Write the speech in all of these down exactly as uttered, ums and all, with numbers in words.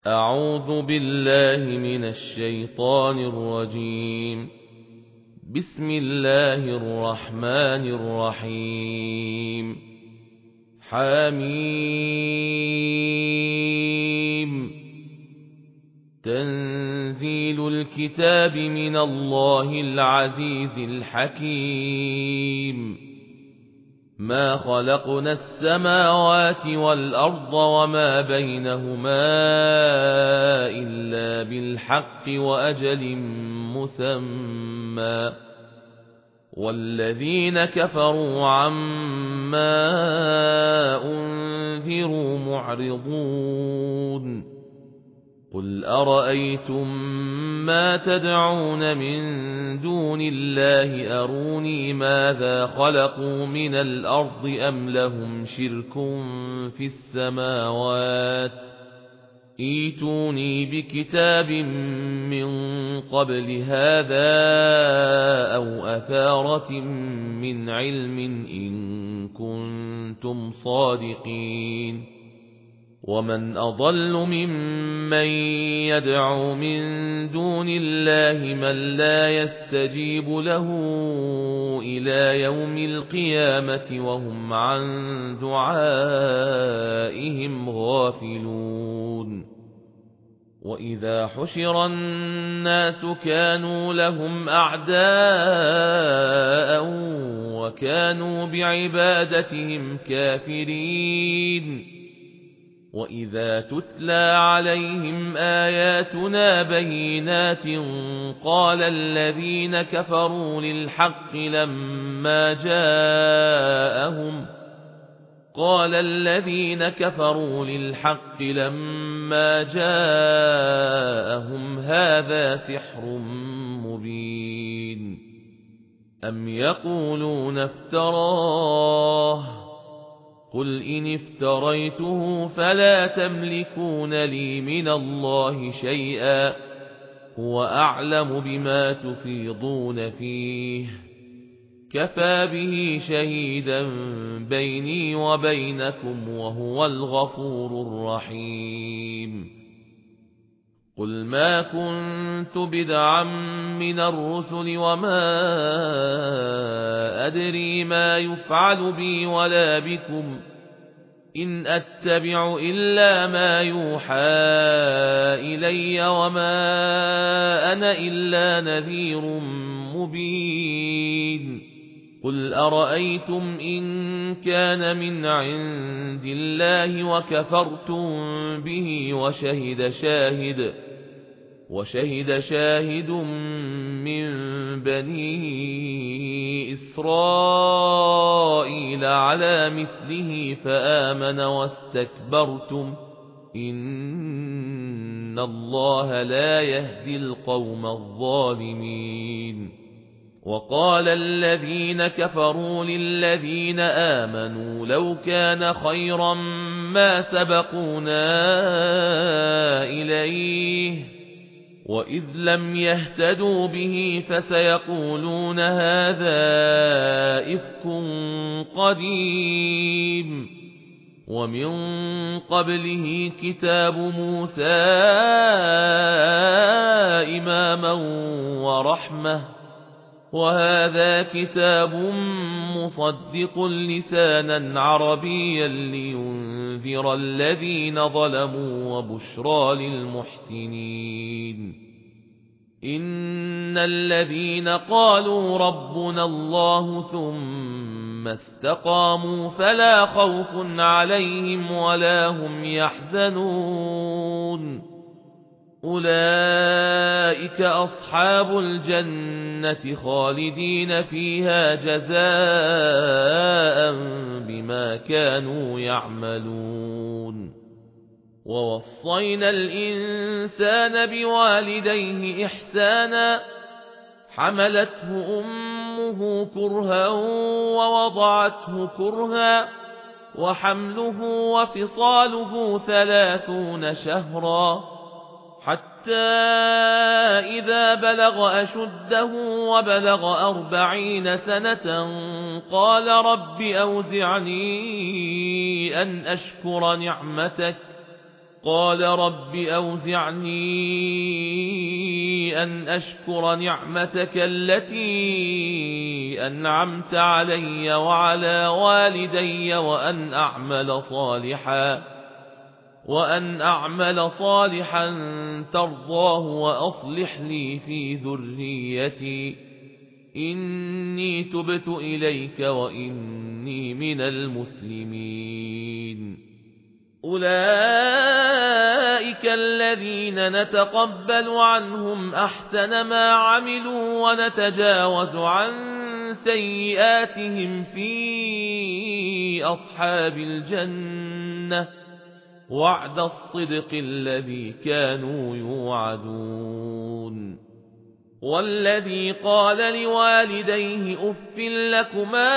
أعوذ بالله من الشيطان الرجيم. بسم الله الرحمن الرحيم. حميم. تنزيل الكتاب من الله العزيز الحكيم. ما خلقنا السماوات والأرض وما بينهما إلا بالحق وأجل مسمى، والذين كفروا عما أنذروا معرضون. قل أرأيتم ما تدعون من دون الله أروني ماذا خلقوا من الأرض أم لهم شرك في السماوات ائتوني بكتاب من قبل هذا أو أثارة من علم إن كنتم صادقين. ومن أضل ممن يدعو من دون الله من لا يستجيب له إلى يوم القيامة وهم عن دعائهم غافلون. وإذا حشر الناس كانوا لهم أعداء وكانوا بعبادتهم كافرين. وإذا تتلى عليهم آياتنا بينات قال الذين كفروا للحق لما جاءهم قال الذين كفروا للحق لما جاءهم هذا سحر مبين. أم يقولون افتراه قل إن افتريته فلا تملكون لي من الله شيئا هو أعلم بما تفيضون فيه كفى به شهيدا بيني وبينكم وهو الغفور الرحيم. قل ما كنت بدعا من الرسل وما أدري ما يفعل بي ولا بكم إن أتبع إلا ما يوحى إلي وما أنا إلا نذير مبين. قل أرأيتم إن كان من عند الله وكفرتم به وشهد شاهد وشهد شاهد من بني إسرائيل على مثله فآمن واستكبرتم إن الله لا يهدي القوم الظالمين. وقال الذين كفروا للذين آمنوا لو كان خيرا ما سبقونا إليه وإذ لم يهتدوا به فسيقولون هذا إفك قديم. ومن قبله كتاب موسى إماما ورحمة وهذا كتاب مصدق لسانا عربيا لينذر الذين ظلموا وبشرى للمحسنين. إن الذين قالوا ربنا الله ثم استقاموا فلا خوف عليهم ولا هم يحزنون. أولئك أصحاب الجنة خالدين فيها جزاء بما كانوا يعملون. ووصينا الإنسان بوالديه إحسانا حملته أمه كرها ووضعته كرها وحمله وفصاله ثلاثون شهرا حتى إذا بلغ أشده وبلغ أربعين سنة قال رب أوزعني أن أشكر نعمتك قال رب أوزعني أن أشكر نعمتك التي أنعمت علي وعلى والدي وأن أعمل صالحا وأن أعمل صالحا ترضاه وأصلح لي في ذريتي إني تبت إليك وإني من المسلمين. أولئك الذين نتقبل عنهم أحسن ما عملوا ونتجاوز عن سيئاتهم في أصحاب الجنة وعد الصدق الذي كانوا يوعدون. والذي قال لوالديه أف لكما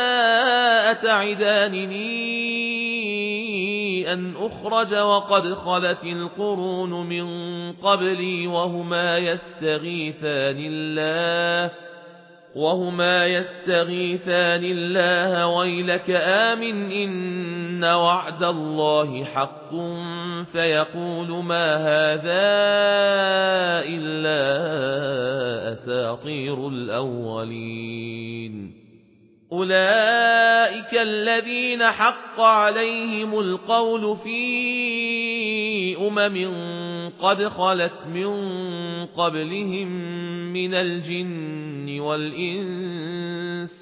أتعدانني أن أخرج وقد خلت القرون من قبلي وهما يستغيثان الله وهما يستغيثان الله ويلك آمن إن وعد الله حق فيقول ما هذا إلا أساطير الأولين. أولئك الذين حق عليهم القول في أمم قد خلت من قبلهم من الجن والإنس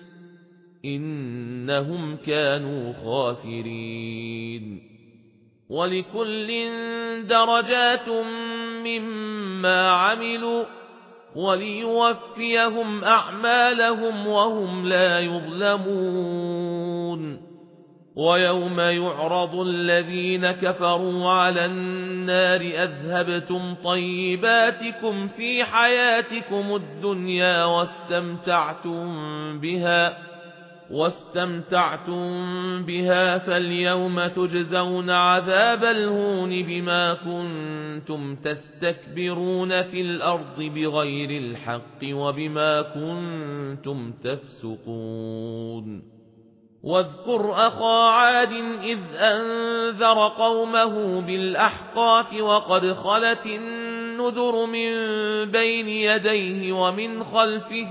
إنهم كانوا خاسرين. ولكل درجات مما عملوا وليوفيهم أعمالهم وهم لا يظلمون. ويوم يعرض الذين كفروا على النار أذهبتم طيباتكم في حياتكم الدنيا واستمتعتم بها واستمتعتم بها فاليوم تجزون عذاب الهون بما كنتم تستكبرون في الأرض بغير الحق وبما كنتم تفسقون. واذكر أخا عاد إذ أنذر قومه بالأحقاف وقد خلت النذر من بين يديه ومن خلفه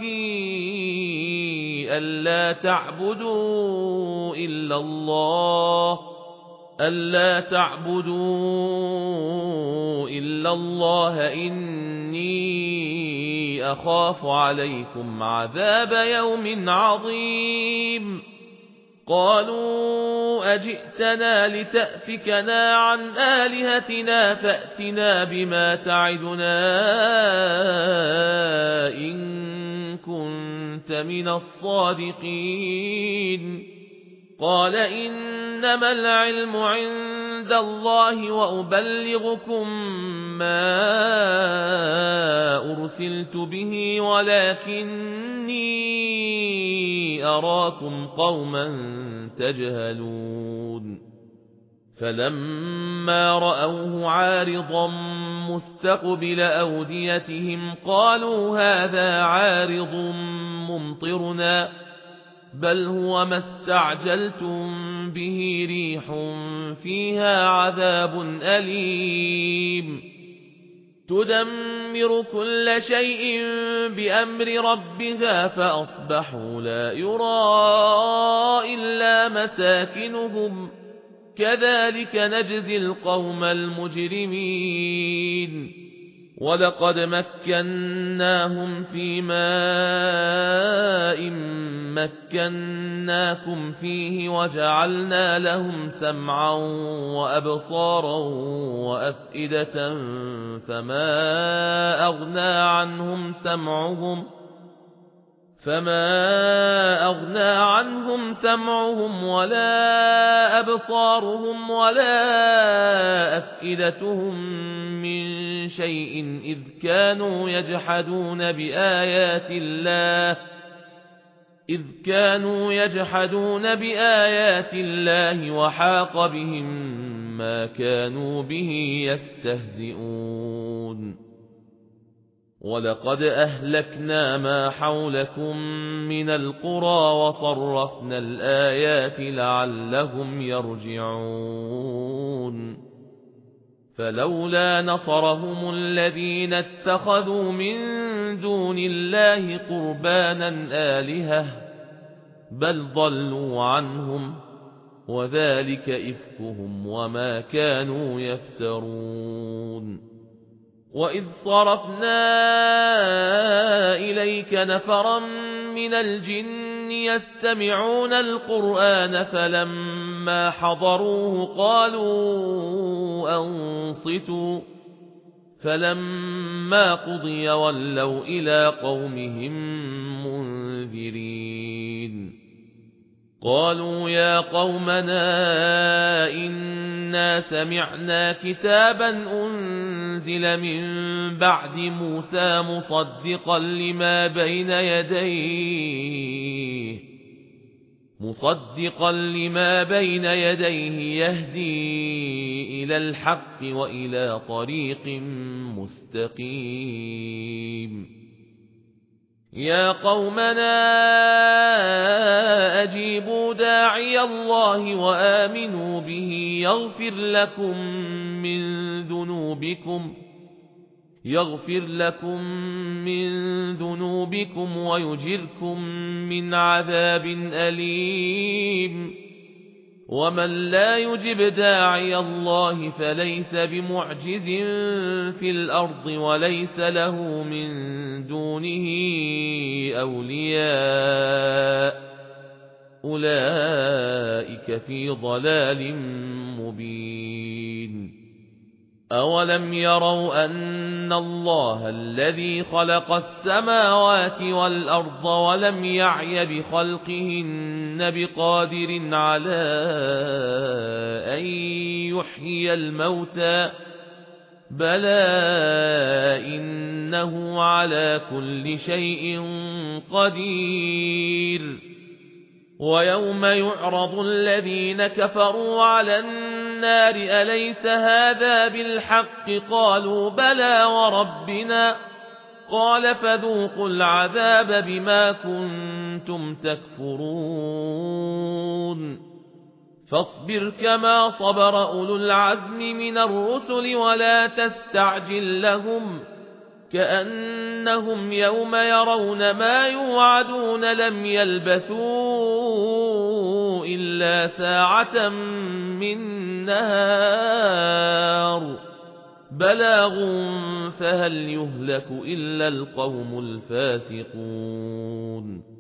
ألا تعبدوا إلا الله ألا تعبدوا إلا الله إني أخاف عليكم عذاب يوم عظيم. قالوا أجئتنا لتأفكنا عن آلهتنا فأتنا بما تعدنا إن كنت من الصادقين. قال إنما العلم عند الله وأبلغكم ما أرسلت به ولكني أراكم قوما تجهلون. فلما رأوه عارضا مستقبل أوديتهم قالوا هذا عارض ممطرنا بل هو ما استعجلتم به ريح فيها عذاب أليم تدمر كل شيء بأمر ربها فأصبحوا لا يرى إلا مساكنهم كذلك نجزي القوم المجرمين. ولقد مكناهم في ماء مكناكم فيه وجعلنا لهم سمعا وأبصارا وأفئدة فما أغنى عنهم سمعهم فما أغنى عنهم سمعهم ولا أبصارهم ولا أفئدتهم من شيء إذ كانوا يجحدون بآيات الله إذ كانوا يجحدون بآيات الله وحاق بهم ما كانوا به يستهزئون. ولقد أهلكنا ما حولكم من القرى وصرفنا الآيات لعلهم يرجعون. فلولا نصرهم الذين اتخذوا من دون الله قربانا آلهة بل ضلوا عنهم وذلك إفكهم وما كانوا يفترون وإذ صرفنا إليك نفرا من الجن يستمعون القرآن فلما حضروه قالوا أنصتوا فلما قضي ولوا إلى قومهم منذرين قالوا يا قومنا إنا سمعنا كتابا أنزل من بعد موسى مصدقا لما بين يديه مصدقا لما بين يديه يهدي إلى الحق وإلى طريق مستقيم يا قومنا أجيبوا داعي الله وآمنوا به يغفر لكم من ذنوبكم يغفر لكم من ذنوبكم ويجركم من عذاب أليم ومن لا يجب داعي الله فليس بمعجز في الأرض وليس له من دونه أولياء أولئك في ضلال مبين أولم يروا أن الله الذي خلق السماوات والأرض ولم يعي بخلقهن بقادر على أن يحيي الموتى بلى إنه على كل شيء قدير ويوم يعرض الذين كفروا على النار أليس هذا بالحق قالوا بلى وربنا قال فذوقوا العذاب بما كنتم تكفرون فاصبر كما صبر أولو العزم من الرسل ولا تستعجل لهم كأنهم يوم يرون ما يوعدون لم يلبثوا إلا ساعة من نهار بلاغ فهل يهلك إلا القوم الفاسقون